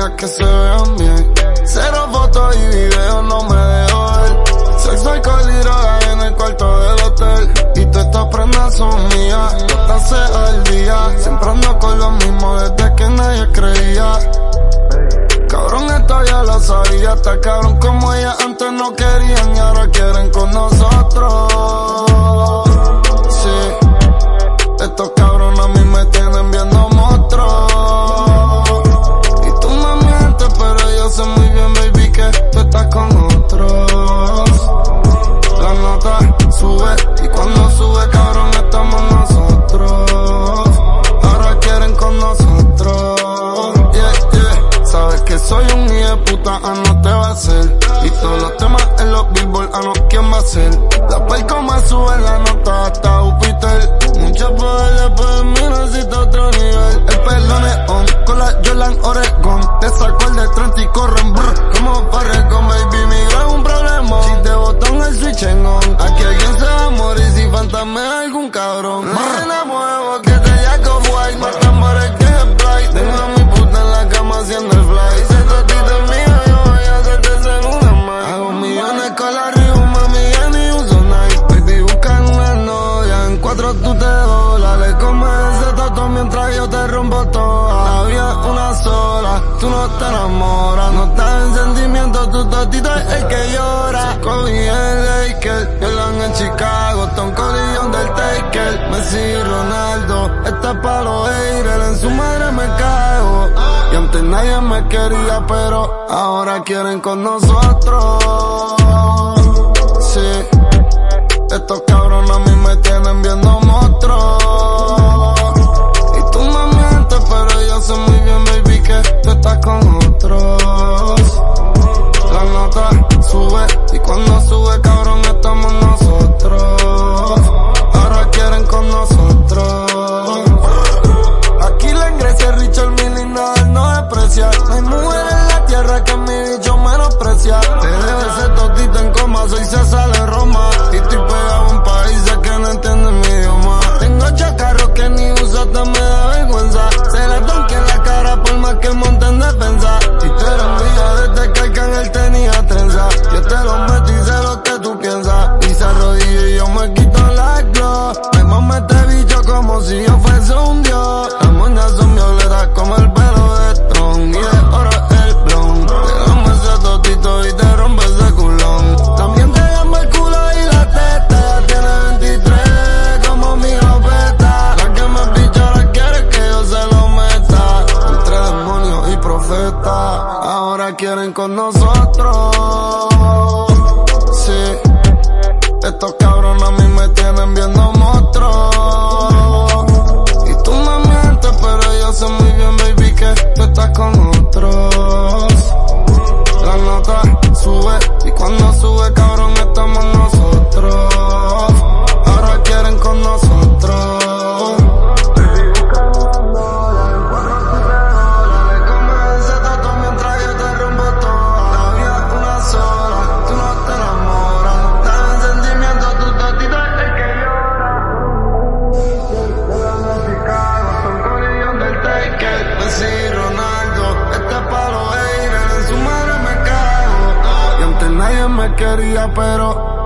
amigas que se vean bien. Cero fotos y videos no me dejo ver. Sexo, alcohol y droga en el cuarto del hotel. Y todas estas prendas son mías, todas al día. Siempre ando con lo mismo desde que nadie creía. Cabrón, esto ya lo sabía. Está cabrón como ellas antes no querían y ahora quieren con nosotros. Sí, estos cabrones a mí me tienen viendo monstruos. Y tú me mientes, pero yo sé muy bien, baby, que tú estás con otros. La nota sube y cuando sube, cabrón, estamos nosotros. Ahora quieren con nosotros. Sabes que soy un hijo de puta, no te va a hacer. Y todos los temas en los billboard, no, ¿quién va a ser? La perco me sube la nota hasta Júpiter. Mucho poder después de mí necesito otro nivel. El pelón es on, con la Jordan Oregon. Te saco el de 30 y corren brr, como Farrecon, baby, mi gran un problema. Si te botan el switch en on, aquí alguien se va a morir si fantasmea algún cabrón. Me enamoro que te yaco white, más tambores que el bright. Tengo a mi puta en la cama haciendo el fly. Ese totito es mío, yo voy a hacerte ser una más. Hago millones con la Río, mami, ya ni uso Nike. Baby, buscan una novia, en 4 tú te doblas. Le comes ese toto mientras yo te rompo toda. La vida es una sola, tú no te enamoras. No estás en sentimiento, tu totito es el que llora. Kobe y el Laker, Jordan en Chicago, Tom Collillón del Taker. Messi y Ronaldo, esta es pa' los haters, en su madre me cago. Y antes nadie me quería, pero ahora quieren con nosotros. Sí, estos cabrones a mí me tienen viendo monstruos. Y tú me mientes, pero yo sé muy bien, baby, que tú estás con otros. La nota sube y cuando sube, cabrón, estamos nosotros. Ahora quieren con nosotros. Aquí la ingresa Richard Mille y nada no desprecia. No hay mujer en la tierra que mi bicho menosprecia. Te dejo ese totito en coma, soy César de Roma. Y estoy pegado en países que no entienden mi idioma. Tengo chacarros que ni uso, hasta me da vergüenza. Se la donque en la cara por más que monte en defensa. Y tú eres mía desde que Arcángel tenía trenza. Yo te lo meto y sé lo que tú piensas. Y se arrodilla y yo me quito la glow. Me mamo este bicho como si yo fuese un dios. Las moñas son violetas como el pelo de Tron. Y de oro el blon. Te damos ese totito y te rompe ese culón. También te llamo el culo y la teta. Ya tiene 23 como mi jopeta. La que me picha ahora quiere que yo se lo meta. Entre demonios y profetas, ahora quieren con nosotros. Sí, estos cabrones a mí me tienen viendo monstruos. Y tú me mientes, pero yo sé muy bien, baby, que tú estás con otros. La nota sube y cuando sube, cabrón, estamos nosotros. Ahora quieren con nosotros. Messi, Ronaldo, este es pa' los haters, en su madre me cago. Y antes nadie me quería, pero